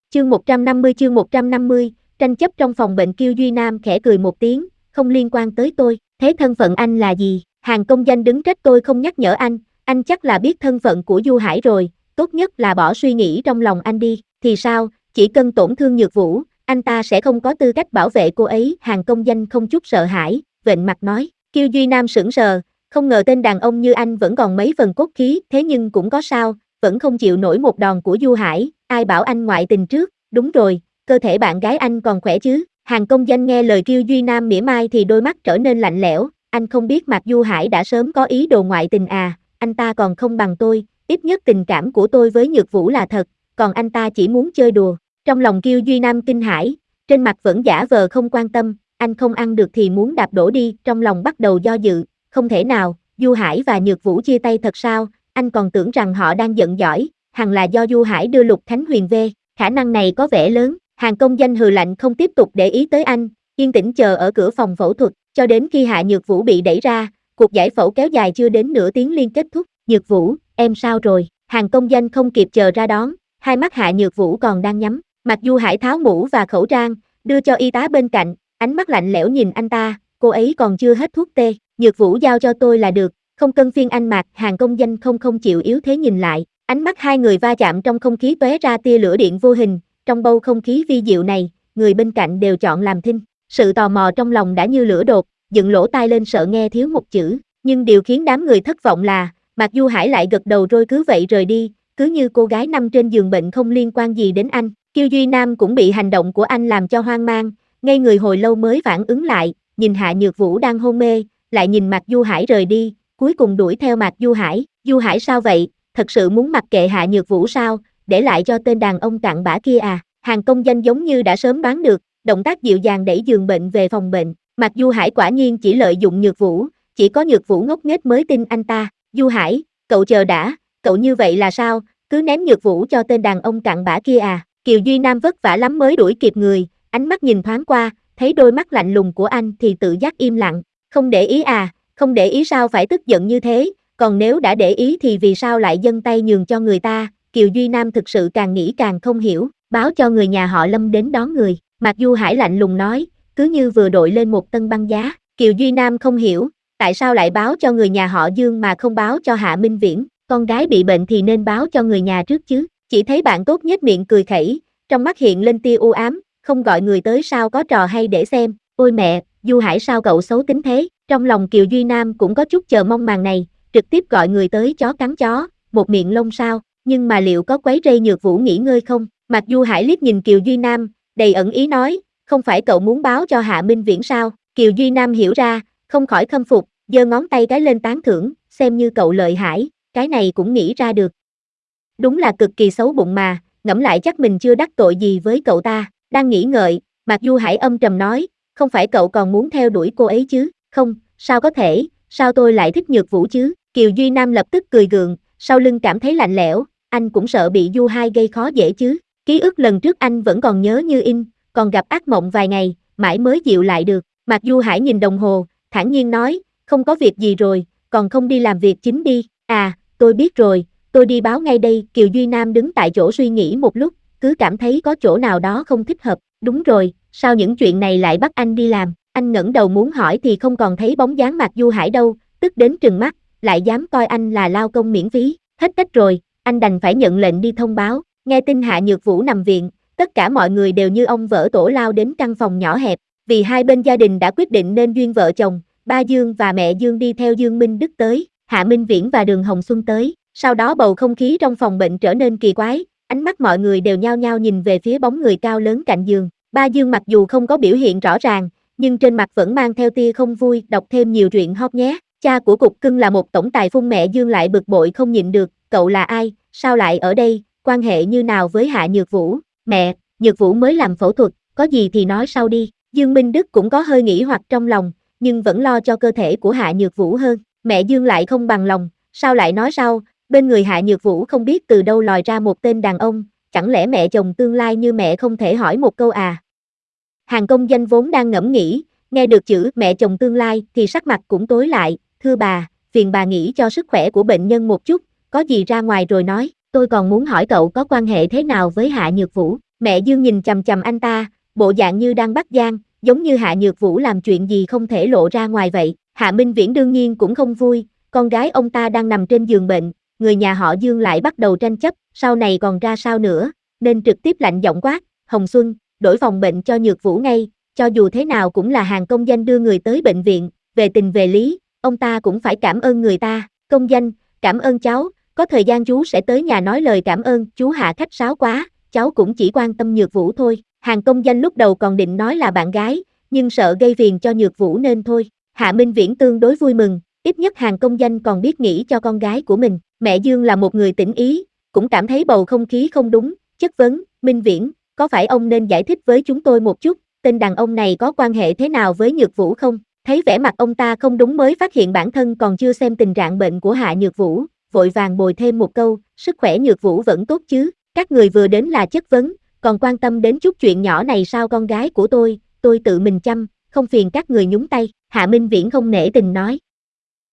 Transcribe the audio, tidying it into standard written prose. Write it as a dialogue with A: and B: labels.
A: Chương 150, tranh chấp trong phòng bệnh. Kiêu Duy Nam khẽ cười một tiếng, không liên quan tới tôi, thế thân phận anh là gì? Hàng công danh đứng trách tôi không nhắc nhở anh chắc là biết thân phận của Du Hải rồi, tốt nhất là bỏ suy nghĩ trong lòng anh đi, thì sao, chỉ cần tổn thương Nhược Vũ, anh ta sẽ không có tư cách bảo vệ cô ấy. Hàng công danh không chút sợ hãi, vênh mặt nói. Kiêu Duy Nam sững sờ, không ngờ tên đàn ông như anh vẫn còn mấy phần cốt khí, thế nhưng cũng có sao, vẫn không chịu nổi một đòn của Du Hải, ai bảo anh ngoại tình trước, đúng rồi, cơ thể bạn gái anh còn khỏe chứ? Hàng công danh nghe lời Kiêu Duy Nam mỉa mai thì đôi mắt trở nên lạnh lẽo, anh không biết Mạc Du Hải đã sớm có ý đồ ngoại tình à, anh ta còn không bằng tôi, ít nhất tình cảm của tôi với Nhược Vũ là thật, còn anh ta chỉ muốn chơi đùa. Trong lòng Kiêu Duy Nam kinh hãi, trên mặt vẫn giả vờ không quan tâm, anh không ăn được thì muốn đạp đổ đi, trong lòng bắt đầu do dự, không thể nào, Du Hải và Nhược Vũ chia tay thật sao, anh còn tưởng rằng họ đang giận dỗi, hẳn là do Du Hải đưa Lục Khánh Huyền về, khả năng này có vẻ lớn. Hàng công danh hừ lạnh không tiếp tục để ý tới anh, yên tĩnh chờ ở cửa phòng phẫu thuật, cho đến khi Hạ Nhược Vũ bị đẩy ra, cuộc giải phẫu kéo dài chưa đến nửa tiếng liên kết thúc. Nhược Vũ, em sao rồi? Hàng công danh không kịp chờ ra đón, hai mắt Hạ Nhược Vũ còn đang nhắm, Mặc Du Hải tháo mũ và khẩu trang, đưa cho y tá bên cạnh, ánh mắt lạnh lẽo nhìn anh ta, cô ấy còn chưa hết thuốc tê, Nhược Vũ giao cho tôi là được, không cần phiên anh Mạc. Hàng công danh không chịu yếu thế nhìn lại, ánh mắt hai người va chạm trong không khí tóe ra tia lửa điện vô hình, trong bầu không khí vi diệu này, người bên cạnh đều chọn làm thinh, sự tò mò trong lòng đã như lửa đốt, dựng lỗ tai lên sợ nghe thiếu một chữ, nhưng điều khiến đám người thất vọng là, Mạc Du Hải lại gật đầu rồi cứ vậy rời đi, cứ như cô gái nằm trên giường bệnh không liên quan gì đến anh. Kiêu Duy Nam cũng bị hành động của anh làm cho hoang mang, ngây người hồi lâu mới phản ứng lại, nhìn Hạ Nhược Vũ đang hôn mê, lại nhìn Mạc Du Hải rời đi, cuối cùng đuổi theo Mạc Du Hải. Du Hải sao vậy, thật sự muốn mặc kệ Hạ Nhược Vũ sao, để lại cho tên đàn ông cặn bã kia à? Hàng công danh giống như đã sớm đoán được, động tác dịu dàng đẩy giường bệnh về phòng bệnh. Mạc Du Hải quả nhiên chỉ lợi dụng Nhược Vũ, chỉ có Nhược Vũ ngốc nghếch mới tin anh ta. Du Hải, cậu chờ đã, cậu như vậy là sao, cứ ném Nhược Vũ cho tên đàn ông cặn bã kia à? Kiều Duy Nam vất vả lắm mới đuổi kịp người, ánh mắt nhìn thoáng qua, thấy đôi mắt lạnh lùng của anh thì tự giác im lặng, không để ý à, không để ý sao phải tức giận như thế, còn nếu đã để ý thì vì sao lại dâng tay nhường cho người ta? Kiều Duy Nam thực sự càng nghĩ càng không hiểu, báo cho người nhà họ Lâm đến đón người, Mạc Du Hải lạnh lùng nói, cứ như vừa đội lên một tân băng giá. Kiều Duy Nam không hiểu, tại sao lại báo cho người nhà họ Dương mà không báo cho Hạ Minh Viễn, con gái bị bệnh thì nên báo cho người nhà trước chứ. Chỉ thấy bạn tốt nhếch miệng cười khẩy, trong mắt hiện lên tia u ám, không gọi người tới sao có trò hay để xem. Ôi mẹ, Du Hải sao cậu xấu tính thế? Trong lòng Kiều Duy Nam cũng có chút chờ mong màn này, trực tiếp gọi người tới chó cắn chó, một miệng lông sao, nhưng mà liệu có quấy rầy Nhược Vũ nghỉ ngơi không? Mạc Du Hải liếc nhìn Kiều Duy Nam, đầy ẩn ý nói, không phải cậu muốn báo cho Hạ Minh Viễn sao? Kiều Duy Nam hiểu ra, không khỏi khâm phục, giơ ngón tay cái lên tán thưởng, xem như cậu lợi hại, cái này cũng nghĩ ra được. Đúng là cực kỳ xấu bụng mà, ngẫm lại chắc mình chưa đắc tội gì với cậu ta. Đang nghĩ ngợi, Mạc Du Hải âm trầm nói, không phải cậu còn muốn theo đuổi cô ấy chứ? Không, sao có thể, sao tôi lại thích Nhược Vũ chứ? Kiều Duy Nam lập tức cười gượng, sau lưng cảm thấy lạnh lẽo, anh cũng sợ bị Du Hai gây khó dễ chứ. Ký ức lần trước anh vẫn còn nhớ như in, còn gặp ác mộng vài ngày, mãi mới dịu lại được. Mạc Du Hải nhìn đồng hồ, thản nhiên nói, không có việc gì rồi, còn không đi làm việc chính đi. À, tôi biết rồi, tôi đi báo ngay đây. Kiều Duy Nam đứng tại chỗ suy nghĩ một lúc, cứ cảm thấy có chỗ nào đó không thích hợp. Đúng rồi, sao những chuyện này lại bắt anh đi làm? Anh ngẩng đầu muốn hỏi thì không còn thấy bóng dáng Mạc Du Hải đâu, tức đến trừng mắt, lại dám coi anh là lao công miễn phí. Hết cách rồi, anh đành phải nhận lệnh đi thông báo. Nghe tin Hạ Nhược Vũ nằm viện, tất cả mọi người đều như ong vỡ tổ lao đến căn phòng nhỏ hẹp, vì hai bên gia đình đã quyết định nên duyên vợ chồng, ba Dương và mẹ Dương đi theo Dương Minh Đức tới, Hạ Minh Viễn và Đường Hồng Xuân tới. Sau đó bầu không khí trong phòng bệnh trở nên kỳ quái, ánh mắt mọi người đều nhao nhao nhìn về phía bóng người cao lớn cạnh giường. Ba Dương mặc dù không có biểu hiện rõ ràng, nhưng trên mặt vẫn mang theo tia không vui, đọc thêm nhiều truyện hot nhé. Cha của Cục Cưng là một tổng tài phun. Mẹ Dương lại bực bội không nhịn được, cậu là ai, sao lại ở đây, quan hệ như nào với Hạ Nhược Vũ? Mẹ, Nhược Vũ mới làm phẫu thuật, có gì thì nói sau đi. Dương Minh Đức cũng có hơi nghĩ hoặc trong lòng, nhưng vẫn lo cho cơ thể của Hạ Nhược Vũ hơn. Mẹ Dương lại không bằng lòng, sao lại nói sau, bên người Hạ Nhược Vũ không biết từ đâu lòi ra một tên đàn ông, chẳng lẽ mẹ chồng tương lai như mẹ không thể hỏi một câu à? Hàng công danh vốn đang ngẫm nghĩ, nghe được chữ mẹ chồng tương lai thì sắc mặt cũng tối lại, thưa bà, phiền bà nghĩ cho sức khỏe của bệnh nhân một chút, có gì ra ngoài rồi nói, tôi còn muốn hỏi cậu có quan hệ thế nào với Hạ Nhược Vũ. Mẹ Dương nhìn chằm chằm anh ta, bộ dạng như đang bắt gian, giống như Hạ Nhược Vũ làm chuyện gì không thể lộ ra ngoài vậy. Hạ Minh Viễn đương nhiên cũng không vui, con gái ông ta đang nằm trên giường bệnh, người nhà họ Dương lại bắt đầu tranh chấp, sau này còn ra sao nữa, nên trực tiếp lạnh giọng quát, Hồng Xuân, đổi phòng bệnh cho Nhược Vũ ngay, cho dù thế nào cũng là hàng công danh đưa người tới bệnh viện, về tình về lý, ông ta cũng phải cảm ơn người ta, công danh, cảm ơn cháu, có thời gian chú sẽ tới nhà nói lời cảm ơn, chú Hạ khách sáo quá, cháu cũng chỉ quan tâm Nhược Vũ thôi. Hàng công danh lúc đầu còn định nói là bạn gái, nhưng sợ gây phiền cho Nhược Vũ nên thôi. Hạ Minh Viễn tương đối vui mừng, ít nhất hàng công danh còn biết nghĩ cho con gái của mình. Mẹ Dương là một người tỉnh ý, cũng cảm thấy bầu không khí không đúng, chất vấn, Minh Viễn, có phải ông nên giải thích với chúng tôi một chút, tên đàn ông này có quan hệ thế nào với Nhược Vũ không? Thấy vẻ mặt ông ta không đúng mới phát hiện bản thân còn chưa xem tình trạng bệnh của Hạ Nhược Vũ, vội vàng bồi thêm một câu, sức khỏe Nhược Vũ vẫn tốt chứ, các người vừa đến là chất vấn, còn quan tâm đến chút chuyện nhỏ này sao con gái của tôi tự mình chăm, không phiền các người nhúng tay, Hạ Minh Viễn không nể tình nói,